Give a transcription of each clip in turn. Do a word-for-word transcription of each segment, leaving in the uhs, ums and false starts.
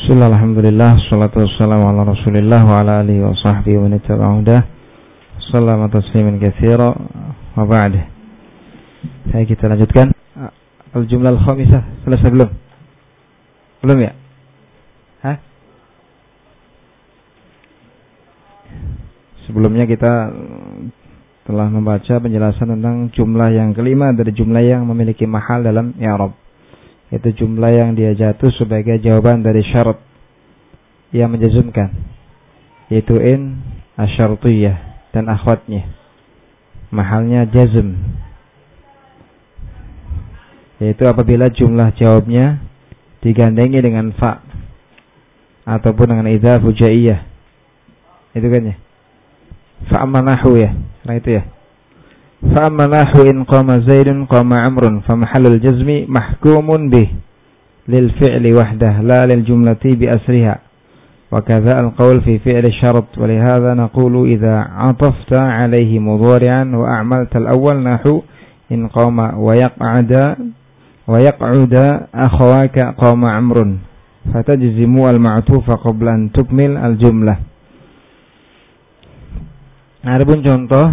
Bismillah, alhamdulillah, salatu wassalamu ala rasulillah wa ala alihi wa sahbihi wa nitaba'udah. Assalamu taslimin katsira wa ba'd. Baik, kita lanjutkan al-jumlah al-khamisah. Selesai belum? Belum ya? Hah? Sebelumnya kita telah membaca penjelasan tentang jumlah yang kelima dari jumlah yang memiliki mahal dalam i'rab. Itu jumlah yang dia jatuh sebagai jawaban dari syarat yang menjazmkan, yaitu in asyartiyah dan akhwatnya. Mahalnya jazm, yaitu apabila jumlah jawabnya digandengi dengan fa ataupun dengan idza fujaiyah. Itu kan ya. Fa amma nahwu ya. Nah itu ya. فأما نحو إن قام زيد قام عمرو فمحل الجزم محكوم به للفعل وحده لا للجملة بأسرها وكذا القول في فعل الشرط ولهذا نقول إذا عطفت عليه مضارعا وأعملت الأول نحو إن قام ويقعد ويقعد أخواك قام عمرو فتجزم المعطوف قبل أن تكمل الجملة. Adapun contoh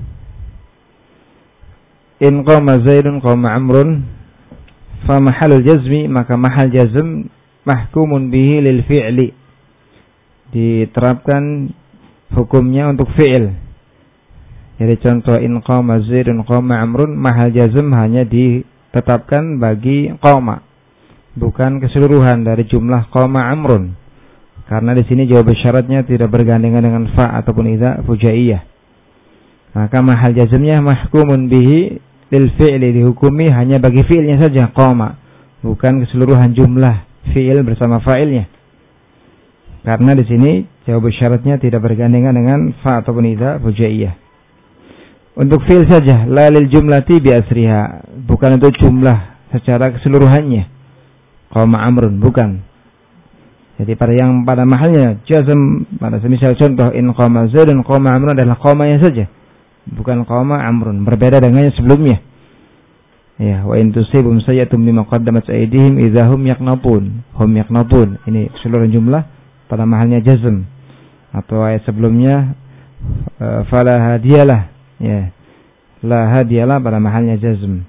in qama zaidun qama amrun fa mahalul jazmi, maka mahal jazm mahkumun bihi lil fi'li, diterapkan hukumnya untuk fi'il. Jadi contoh in qama zaidun qama amrun, mahal jazm hanya ditetapkan bagi qama, bukan keseluruhan dari jumlah qama amrun, karena di sini jawab syaratnya tidak bergandengan dengan fa ataupun idza fujaiyah. Maka mahal jazmnya mahkumun bihi lil fi'li, dihukumi hanya bagi fi'ilnya saja qama, bukan keseluruhan jumlah fi'il bersama fa'ilnya. Karena di sini jawab syaratnya tidak bergandengan dengan fa ataupun idza fujaiyah. Untuk fi'il saja, la lil jumlati bi asriha, bukan untuk jumlah secara keseluruhannya. Qama amrun, bukan. Jadi pada yang pada mahalnya jazm, pada semisal contoh in qama zaidun qama amrun adalah qamanya saja, bukan qama amrun, berbeda dengan yang sebelumnya. Ya, wa in tusibum sayyi'atun bima qaddamat aydihim idzahum yaqnatun. Hum yaqnatun. Ini seluruh jumlah pada mahalnya jazm. Atau ayat sebelumnya fala hadiyalah. Ya. La hadiyalah pada mahalnya jazm.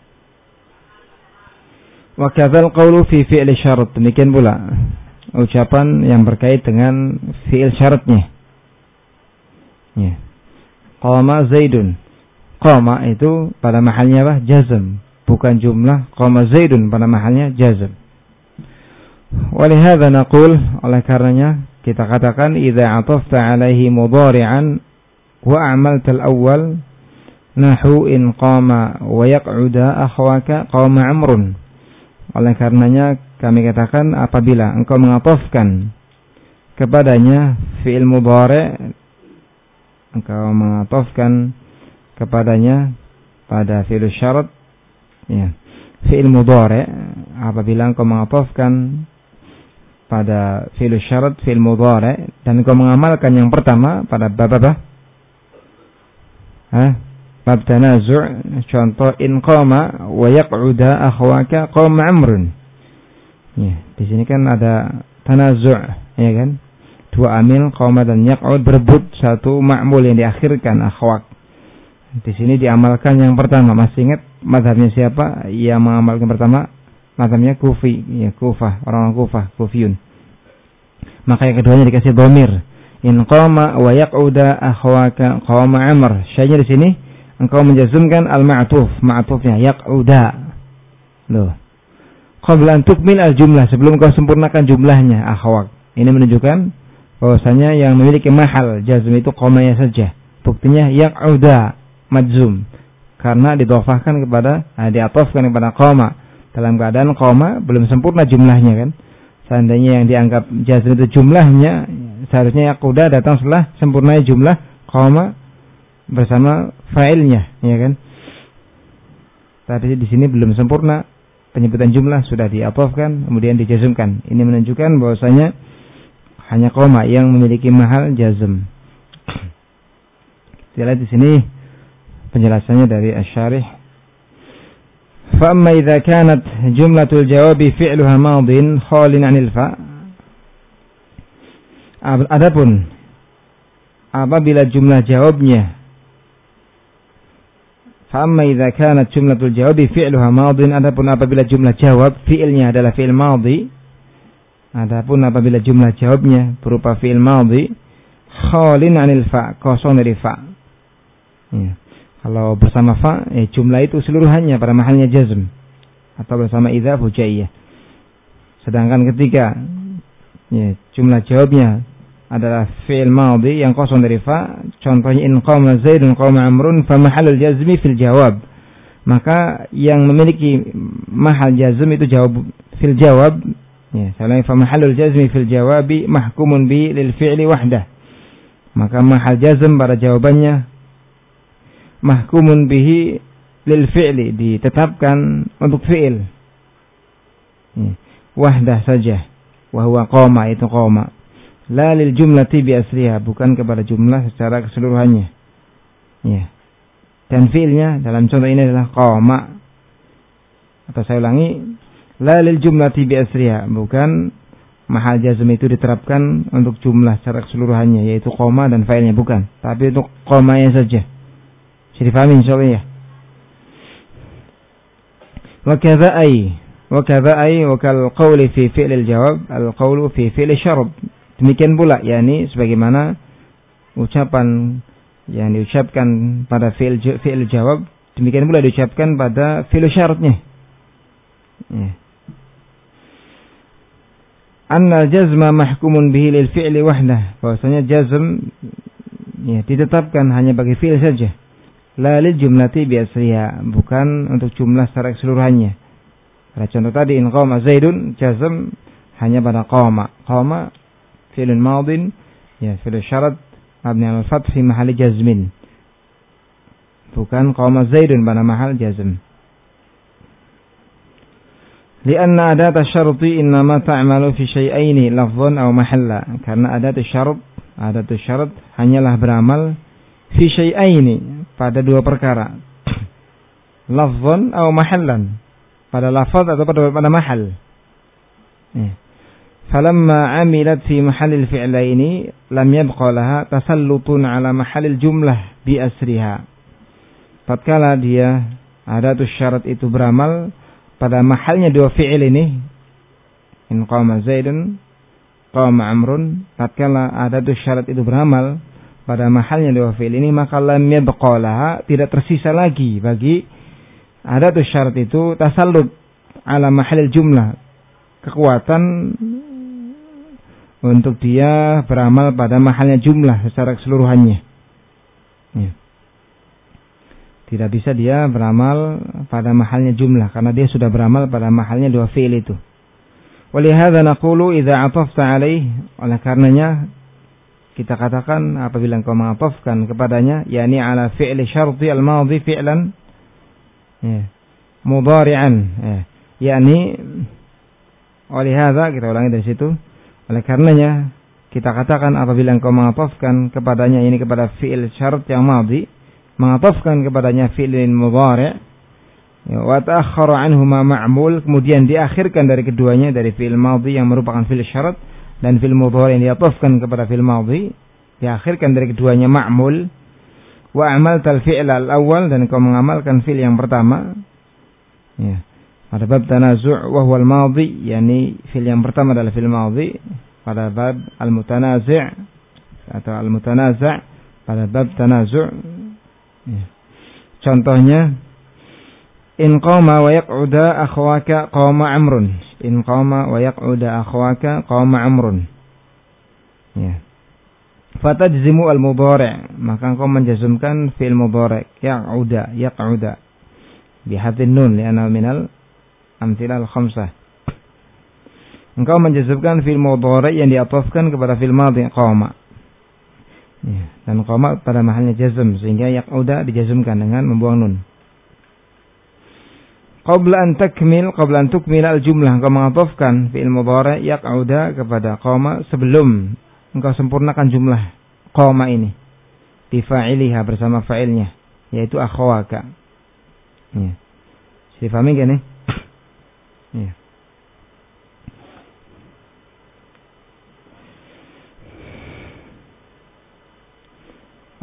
Wa kadzal qawlu fi fi'li syarat. Demikian pula ucapan yang berkait dengan fi'il syaratnya. Ya. Qama zaidun. Qama itu pada mahalnya apa? Jazm, bukan jumlah. Qama zaidun pada mahalnya jazm. Walihadza naqul, oleh karenanya kita katakan idza atafta alaihi mudhari'an wa a'malta al-awwal nahu in qama wa yaq'uda akhwaka qama amrun. Oleh karenanya kami katakan apabila engkau mengatafkan kepadanya fi'il mudhari', engkau mengatofkan kepadanya pada fi'il syarat, ya, fi'il mudhari', apabila engkau mengatofkan pada fi'il syarat fi'il mudhari' dan engkau mengamalkan yang pertama pada bab apa? Hah? Bab tanazu', contoh in qama wa yaq'uda akhwaka qama amrun. Ya, di sini kan ada tanazu', ya kan? Dua amil qama dan yaq'ud berebut satu ma'mul yang diakhirkan akhwak. Di sini diamalkan yang pertama. Masih ingat mazhabnya siapa yang mengamalkan pertama? Mazhabnya Kufi, ya, Kufah, orang-orang Kufah, Kufiyun. Maka yang keduanya dikasih dhamir. In qama wa yaq'uda akhwaka qama amr. Syahnya di sini engkau menjazmkan al-ma'tuf, ma'tufnya yaq'uda. Loh. Qabla an tukmil al-jumlah, sebelum kau sempurnakan jumlahnya akhwak. Ini menunjukkan bahwasanya yang memiliki mahal jazm itu qamanya saja. Buktinya yaq'uda majzum, karena didhofahkan kepada, nah, diatofkan kepada qama dalam keadaan qama belum sempurna jumlahnya kan. Seandainya yang dianggap jazm itu jumlahnya, seharusnya yaq'uda datang setelah sempurna jumlah qama bersama fa'ilnya, ya kan. Tapi di sini belum sempurna penyebutan jumlah, sudah diatofkan kemudian dijazmkan. Ini menunjukkan bahwasanya hanya qama yang memiliki mahal jazm. Kita lihat di sini penjelasannya dari asy-syarih. Fa amma idza kanat jumlatul jawabi fi'luha madin khalin 'anil fa Adapun apabila jumlah jawabnya, fa amma idza kanat jumlatul jawabi fi'luha madin, adapun apabila jumlah jawab fi'ilnya adalah fi'il madhi, adapun apabila jumlah jawabnya berupa fi'il madhi khalin 'anil fa, kosong dari fa. Ya. Kalau bersama fa, eh, jumlah itu seluruhannya pada mahalnya jazm, atau bersama idza fujaiyah. Sedangkan ketika ya, jumlah jawabnya adalah fi'il madhi yang kosong dari fa, contohnya in qama zaidun qama amrun fa mahallul jazmi fil jawab, maka yang memiliki mahal jazm itu jawab fil jawab, ya, salai fa mahallul jazmi fil jawabi mahkumun bi lil fi'li wahdah, maka mahal jazm pada jawabannya mahkumun bihi lil fi'li, ditetapkan untuk fi'il, ya, wahdah saja, wa huwa qama, itu qama, la lil jumlati bi asliha, bukan kepada jumlah secara keseluruhannya. Ya. Dan fi'ilnya dalam contoh ini adalah qama. Atau saya ulangi, la lil jumlati bi asliha, bukan mahal jazm itu diterapkan untuk jumlah secara keseluruhannya, yaitu qama dan fa'ilnya, bukan, tapi untuk qamanya saja. Bisa difahami insyaallah ya. Wa kadza ay wa kadza ay wa kal qawli fi fi'lil jawab al qawlu fi fi'li syarb. Demikian pula, yakni sebagaimana ucapan yang diucapkan pada fi'il fi'il jawab, demikian pula diucapkan pada fi'il syaratnya. Ya. Anna jazma mahkumun bihi lil fi'li wahdah, bahwasanya jazm ya, ditetapkan hanya bagi fi'il saja. La lil jumlati bi asliha, bukan untuk jumlah secara keseluruhannya. Pada contoh tadi in qama zaidun, jazm hanya pada qama. Qama fi'lun madin, ya, fi'il syarat mabni 'ala al-fath fi mahalli jazmin, bukan qama zaidun pada mahal jazm. Lianna adat asy-syarti innama ta'malu fi syai'aini lafdhan aw mahalla, karena adat syarat adat syarat hanyalah beramal fi syai'aini, pada dua perkara, lafdhan aw mahallan, pada lafaz atau pada, pada mahal. Ya. Falamma amilat fi mahallil fi'laini lam yabqa laha tasallutun ala mahallil jumlah bi asriha. Tatkala dia adatus syarat itu beramal pada mahalnya dua fi'il ini, in qama zaidun qama amrun, tatkala adatus syarat itu beramal pada mahalnya dua fi'il ini, maka lam yabqa laha, tidak tersisa lagi bagi adatus syarat itu tasallut ala mahallil jumlah, kekuatan untuk dia beramal pada mahalnya jumlah secara keseluruhannya. Ya. Tidak bisa dia beramal pada mahalnya jumlah, karena dia sudah beramal pada mahalnya dua fi'il itu. Walihadza naqulu idza 'atafta 'alaihi, oleh karenanya kita katakan apabila engkau meng'atafkan kepadanya, yakni ala fi'li syarti al-madhi fi'lan ya, mudhari'an, ya, yakni walihadza, kita ulangi dari situ. Oleh karenanya kita katakan apabila engkau meng'atafkan kepadanya ini kepada fi'il syarat yang madhi, meng'atafkan kepadanya fi'lin mudhari', ya, wa ta'akhkhara 'anhuma ma'mul, kemudian diakhirkan dari keduanya, dari fi'il madhi yang merupakan fi'il syarat dan fi'il mudhari' yang di'atafkan kepada fi'il madhi, diakhirkan dari keduanya ma'mul. Wa amaltal fi'l al-awwal, dan engkau mengamalkan fi'il yang pertama, ya, pada bab tanazu' wa huwa al-madhi, yakni fi'il yang pertama adalah fi'il madhi, pada bab al-mutanazi' atau al-mutanaza' pada bab tanazu'. Ya. Contohnya in qama wa yaq'uda akhwaka qama amrun, in qama wa yaq'uda akhwaka qama amrun, ya, fatajzimu al-mudhari', maka engkau menjazmkan fi'il mudhari' yaq'uda, yaq'uda bihadhin nun li'annahu minal amthilal khamsah. Engkau menjazmkan fi'il mudhari' yang diatofkan kepada fi'il madhi qama, ya, dan qama pada mahalnya jazm, sehingga yaq'uda dijazmkan dengan membuang nun. Qabla an takmil, qabla an tukmila al-jumlah, engkau mengatofkan fi'il mudhari' yaq'uda kepada qama sebelum engkau sempurnakan jumlah qama ini bi fa'iliha, bersama fa'ilnya, yaitu akhwaka. Ya. Difahami kan nih? Ya.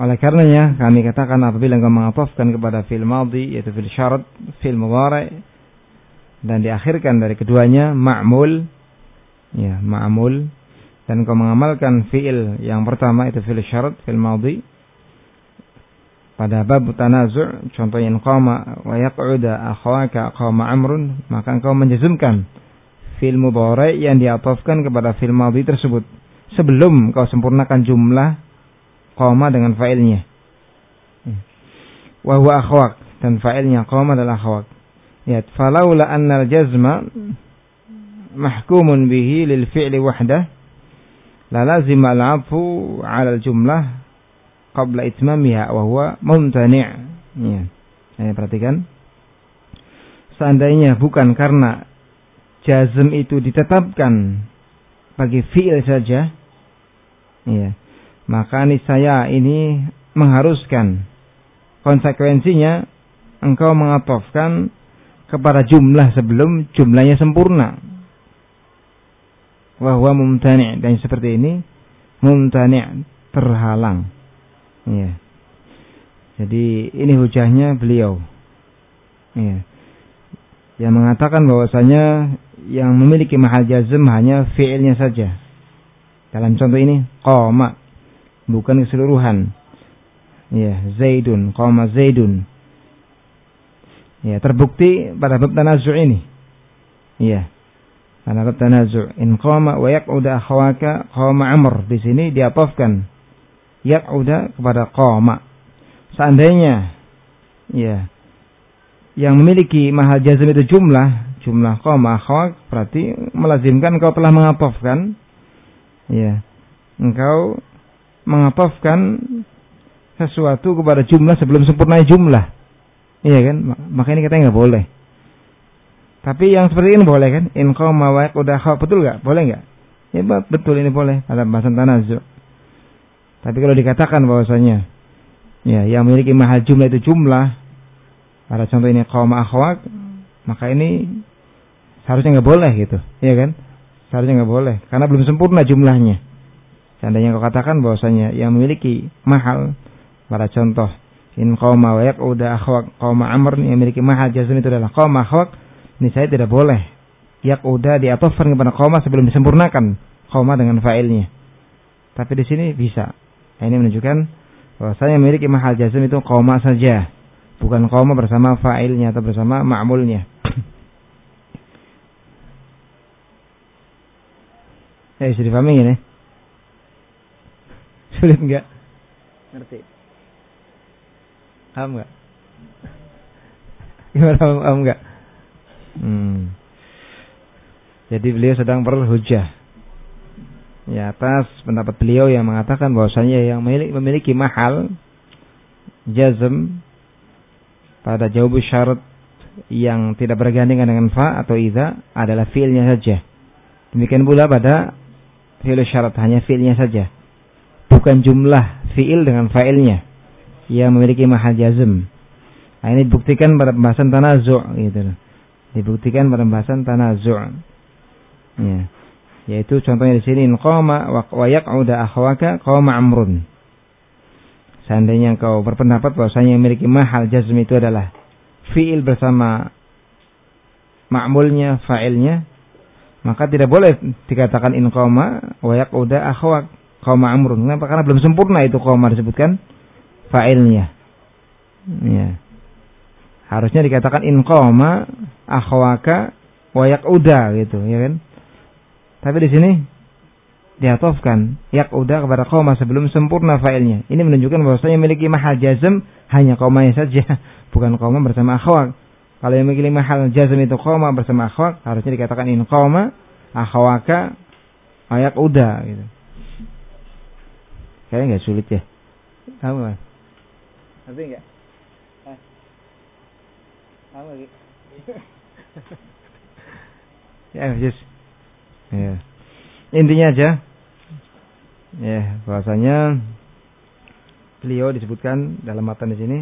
Oleh karenanya kami katakan apabila engkau mengatofkan kepada fi'il madhi yaitu fi'il syarat, fi'il mudhari dan diakhirkan dari keduanya ma'mul, ya ma'mul, dan engkau mengamalkan fi'il yang pertama itu fi'il syarat, fi'il madhi pada bab tanazu', contohnya in qama wa yaq'uda akhawaka qama amrun, maka engkau menjazmkan fi'il mudhari yang diatofkan kepada fi'il madhi tersebut sebelum engkau sempurnakan jumlah qama dengan fa'ilnya. Wa huwa akhawak, dan fa'ilnya qama adalah akhawak. Ya, falaula anna al-jazma mahkumun bihi lil fi'li wahdah la lazima al-'atfu 'ala al-jumlah qabla itmamiha wa huwa mumtani'. Ya. Saya perhatikan. Seandainya bukan karena jazm itu ditetapkan bagi fi'il saja, ya, maka niscaya ini mengharuskan, konsekuensinya engkau mengatofkan kepada jumlah sebelum jumlahnya sempurna. Wa huwa mumtani', dan seperti ini mumtani', terhalang. Ya. Jadi ini hujahnya beliau. Ya. Yang mengatakan bahwasanya yang memiliki mahal jazm hanya fi'ilnya saja. Dalam contoh ini qama, bukan keseluruhan. Ya, Zaidun, qama Zaidun. Ya, terbukti pada bab tanazu' ini. Ya. Pada bab tanazu', in qama wa yaq'uda akhawaka qama Amr, di sini diatofkan yaq'uda kepada qama. Seandainya ya yang memiliki mahal jazm itu jumlah, jumlah qama akhawak, berarti melazimkan engkau telah mengatofkan, ya, engkau mengatofkan sesuatu kepada jumlah sebelum sempurna jumlah. Iya kan? Maka ini kita nggak boleh. Tapi yang seperti ini boleh kan? In qama wa yaq'uda akhawak, betul nggak? Boleh nggak? Ya betul, ini boleh pada bahasan tanazu'. Tapi kalau dikatakan bahwasanya ya yang memiliki mahal jumlah itu jumlah, pada contoh ini qama akhawak, maka ini seharusnya nggak boleh gitu, iya kan? Seharusnya nggak boleh karena belum sempurna jumlahnya. Seandainya kau katakan bahwasanya yang memiliki mahal, pada contoh in qama wa yaq'uda akhawak qama Amr, yang memiliki mahal jazm itu adalah qama akhawak, ini saya tidak boleh yaq'uda diatofkan kepada qama sebelum disempurnakan qama dengan fa'ilnya. Tapi di sini bisa. Ini menunjukkan bahwasanya memiliki mahal jazm itu qama saja, bukan qama bersama fa'ilnya atau bersama ma'mulnya. Ya, bisa dipahami ini? Sulit enggak? Ngerti? Paham enggak? Gimana, paham enggak? Hmm. Jadi beliau sedang berhujjah ya atas pendapat beliau yang mengatakan bahwasanya yang memiliki, memiliki mahal jazm pada jawab syarat yang tidak bergandengan dengan fa atau idza adalah fi'ilnya saja. Demikian pula pada fi'il syarat hanya fi'ilnya saja, bukan jumlah fi'il dengan fa'ilnya yang memiliki mahal jazm. Nah, ini dibuktikan pada pembahasan tanazu' gitu. Dibuktikan pada pembahasan tanazu'. Ya. Yaitu contohnya di sini in qama wa yaq'uda akhawaka qama Amrun. Seandainya engkau berpendapat bahwasanya yang memiliki mahal jazm itu adalah fi'il bersama ma'mulnya, fa'ilnya, maka tidak boleh dikatakan in qama wa yaq'uda akhawak qama Amrun. Kenapa? Karena belum sempurna itu qama disebutkan fa'ilnya. Ya. Harusnya dikatakan in qama akhawaka wa yaq'uda gitu, ya kan? Tapi di sini diatofkan yaq'uda kepada qama sebelum sempurna fa'ilnya. Ini menunjukkan bahwasanya memiliki mahal jazm hanya qamanya saja, bukan qama bersama akhawak. Kalau yang memiliki mahal jazm itu qama bersama akhawak, harusnya dikatakan in qama akhawaka yaq'uda gitu. Kayaknya enggak sulit ya. Tahu enggak? Ngerti enggak? Eh. Tahu enggak? Ya, just ya. Intinya aja ya bahwasanya beliau disebutkan dalam matan di sini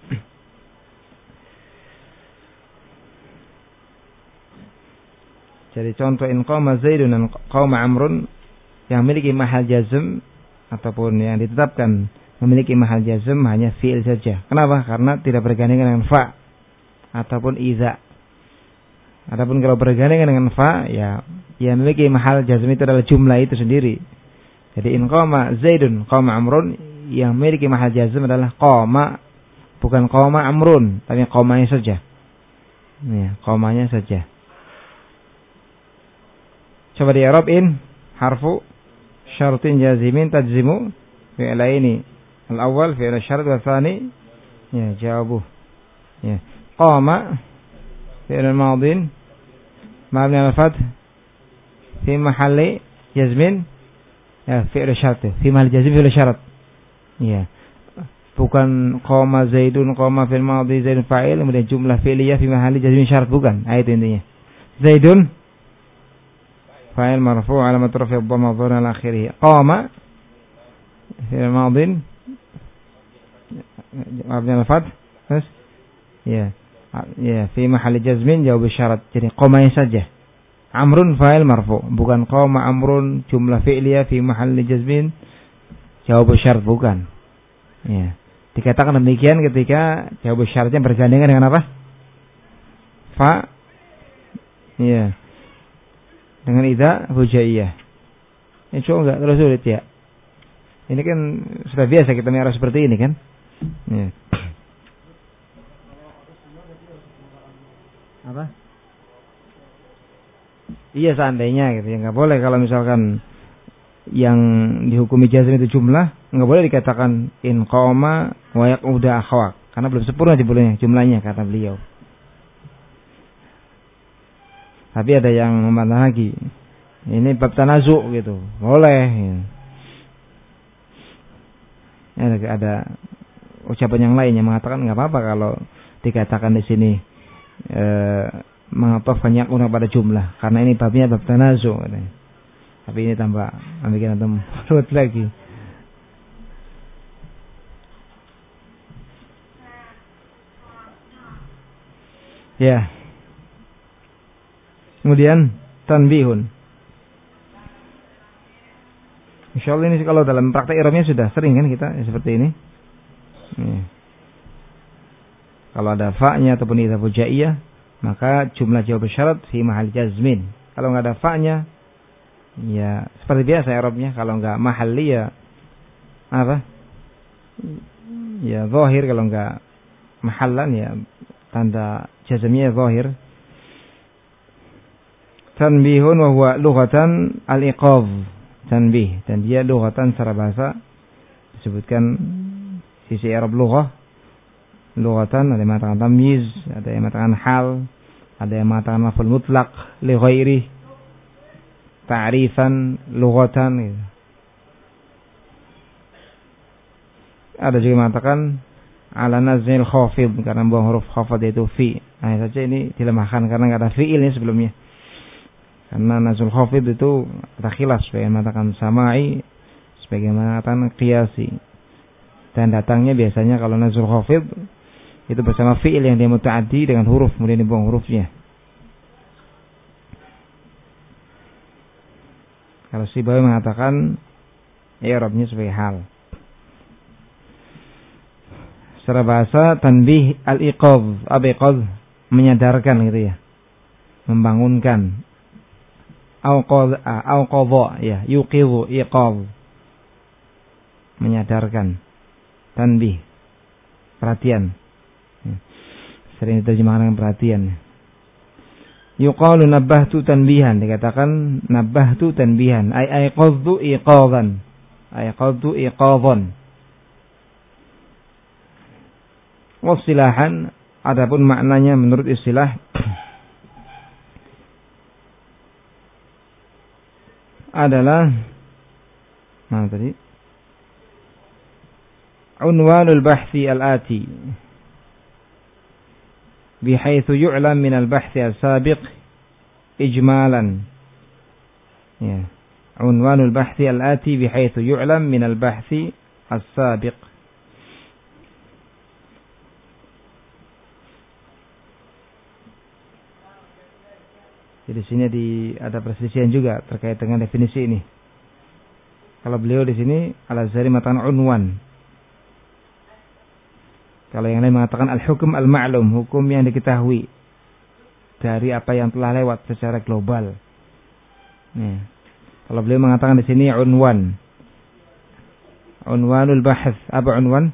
jadi contoh in qama Zaidun dan qama Amrun yang memiliki mahal jazm ataupun yang ditetapkan memiliki mahal jazm hanya fi'il saja. Kenapa? Karena tidak bergandengan dengan fa ataupun iza. Adapun kalau bergandengan dengan fa, ya yang memiliki mahal jazm itu adalah jumlah itu sendiri. Jadi in qama Zaidun qama Amrun, yang memiliki mahal jazm adalah qama, bukan qama Amrun, tapi qamanya saja. Ya, qamanya saja. Coba di i'rab in harfu syartin jazimin tajzimu fi'laini. Al-awwal fi'il syarat wa tsani ya jawabuh. Ya. Qama fi'il madin mabni ala fath fi mahalli jazmin ya fi'il syarat fi mahalli jazmin fi'il syarat. Ya. Bukan qama Zaidun qama fil madhi Zaidun fa'il kemudian jumlah fi'liyah fi mahalli jazmin syarat, bukan. Ayat intinya. Zaidun fa'il marfu' alamat rafi' dhamma dhahira ala akhirih. Qama fi'il madin mabni ala fath terus ya ya fi mahalli jazmin jawab syarat. Jadi qamanya saja. Amrun fa'il marfu, bukan qama Amrun jumlah fi'liyah fi mahalli jazmin jawab syarat, bukan. Ya. Dikatakan demikian ketika jawab syaratnya bergandengan dengan apa? Fa. Ya. Dengan idza hujaiyah. Itu enggak terlalu sulit ya. Ini kan sudah biasa kita mi'rab seperti ini kan? Ya. Apa? Iya seandainya gitu ya, nggak boleh kalau misalkan yang dihukumi jazm itu jumlah, nggak boleh dikatakan in qama wa yaquda akhwak, karena belum sempurna jumlahnya, jumlahnya kata beliau. Tapi ada yang membantah lagi, ini bab tanazu gitu, boleh. Ya. Ada, ada ucapan yang lain yang mengatakan nggak apa-apa kalau dikatakan di sini e, mengatofkan yakuna pada jumlah, karena ini babnya bab tanazu. Tapi ini tambah bikin antum ruwet lagi. Ya. Kemudian tanbihun. Insyaallah ini kalau dalam praktek i'rabnya sudah sering kan kita ya, seperti ini. Ya. Kalau ada fa-nya ataupun idza fujaiyah, maka jumlah jawab syarat fi mahal jazmin. Kalau enggak ada fa-nya, ya seperti biasa i'rabnya. Kalau enggak mahalli ya apa? Ya zahir, kalau enggak mahallan ya tanda jazmnya zahir. Tanbihun wa huwa lughatan al-iqadh. Tanbih, dan dia lughatan secara bahasa disebutkan sisi i'rab lughah. Lughatan ada yang mengatakan tamyiz, ada yang mengatakan hal, ada yang mengatakan maf'ul mutlaq li ghairi, ta'rifan lughatan gitu. Ada juga mengatakan ala nazil khafid, karena buang huruf khafad yaitu fi. Nah, saja ini dilemahkan karena enggak ada fi'ilnya sebelumnya. Karena nazul khafid itu ada khilaf, sebagian mengatakan samai, sebagian mengatakan qiyasi. Dan datangnya biasanya kalau nazul khafid itu bersama fi'il yang dia muta'addi dengan huruf, kemudian dibuang hurufnya. Kalau Sibawi mengatakan i'rabnya sebagai hal. Secara bahasa tanbih al-iqadh, al-iqadh menyadarkan gitu ya. Membangunkan. Auqadha, auqadha ya, yuqidhu, iqadh. Menyadarkan. Tanbih. Perhatian. Sering diterjemahkan dengan perhatian. Yuqalu nabbahtu tanbihan, dikatakan nabbahtu tanbihan, ay ayqadhu iqadhan, ayqadhu iqadhan. Wasilahan, adapun maknanya menurut istilah adalah mana tadi? Unwanul bahthi al-ati بحيث يعلم من البحث السابق إجمالا. ya. عنوان البحث الآتي بحيث يعلم من البحث السابق. Jadi sini di ada perselisihan juga terkait dengan definisi ini. Kalau beliau di sini Al-Azhari mengatakan unwan, Kalau yang lain mengatakan al-hukm al-ma'lum, hukum yang diketahui dari apa yang telah lewat secara global. Nih. Kalau beliau mengatakan di sini unwan. Unwanul bahth. Apa unwan?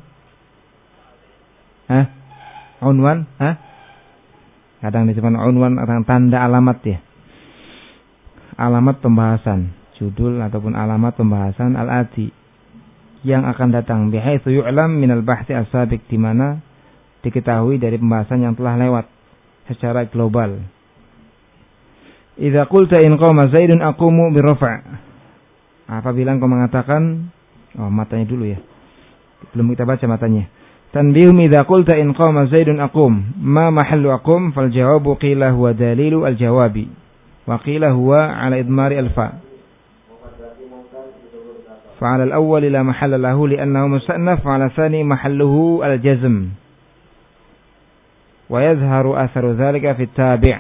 Hah? Unwan? Hah? Kadang disebut unwan atau tanda alamat ya. Alamat pembahasan, judul ataupun alamat pembahasan al-ati yang akan datang, bihaitsu yu'lam minal bahthi as-sabiq, di mana diketahui dari pembahasan yang telah lewat secara global. Idza qulta in qama Zaidun aqumu birrafa'. Apabila engkau mengatakan, oh matanya dulu ya. Belum kita baca matanya. Tanbihum idza qulta in qama Zaidun aqum, ma mahallu aqum, fal jawabu qila huwa dalilu al-jawabi wa qila huwa ala idmari al-fa'. فعلى الأول لا محل له لأنه مستأنف وعلى الثاني محله الجزم ويظهر أثر ذلك في التابع.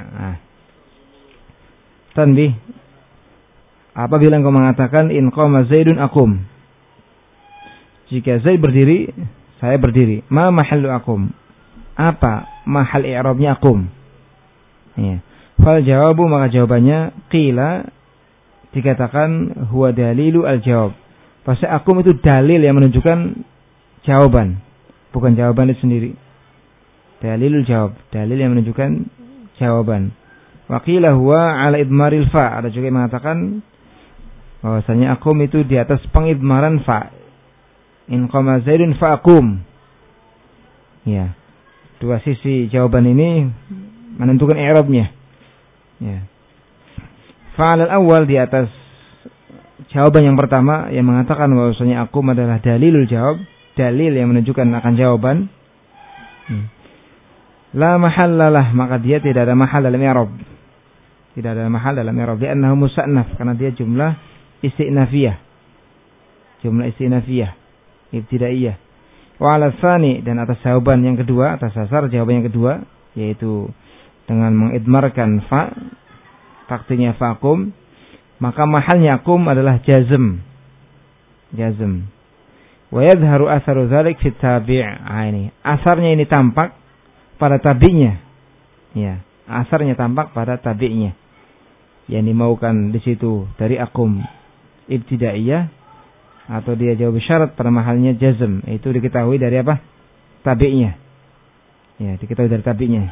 Tanbih, apabila engkau mengatakan in qama Zaidun aqum, jika Zaid berdiri saya berdiri, ma mahallu aqum, apa mahal i'rabnya aqum? Ya. Fal jawabu, maka jawabannya qila, dikatakan huwa dalilu al-jawab. Pasti akum itu dalil yang menunjukkan jawaban, bukan jawaban itu sendiri. Dalilul jawab, dalil yang menunjukkan jawaban. Waqilah huwa ala idmaril fa. Ada juga yang mengatakan bahwasanya akum itu di atas pengidmaran fa. In qama Zaidun fa akum. Ya. Dua sisi jawaban ini menentukan i'rabnya. Ya. Fa'al al-awwal di atas jawaban yang pertama yang mengatakan bahwasanya akum adalah dalilul jawab, dalil yang menunjukkan akan jawaban. Hmm. La mahallalah, maka dia tidak ada mahal dalam i'rab. Tidak ada mahal dalam i'rab, li'annahu musannaf, karena dia jumlah istinafiyah. Jumlah istinafiyah, ibtidaiyah. Wa 'ala tsani, dan atas jawaban yang kedua, atas dasar jawaban yang kedua, yaitu dengan mengidmarkan fa, takdirnya fa'akum, maka mahalnya akum adalah jazm. Jazm. Wa yadhharu atharu dzalik fi tabi'. Ah, ini asarnya ini tampak pada tabi'nya. Ya, asarnya tampak pada tabi'nya. Yang dimaukan di situ dari akum ibtidaiyah atau dia jawab syarat pada mahalnya jazm, itu diketahui dari apa? Tabi'nya. Ya, diketahui dari tabi'nya.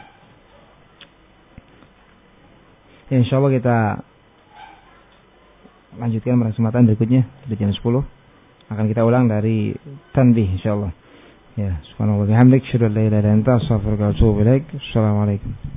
Ya, insyaallah kita lanjutkan pada kesempatan berikutnya di jam sepuluh. Akan kita ulang dari tanbih insyaallah. Ya, subhanallah wa bihamdik, asyhadu an la ilaha illa anta, astaghfiruka wa atubu ilaik. Assalamualaikum.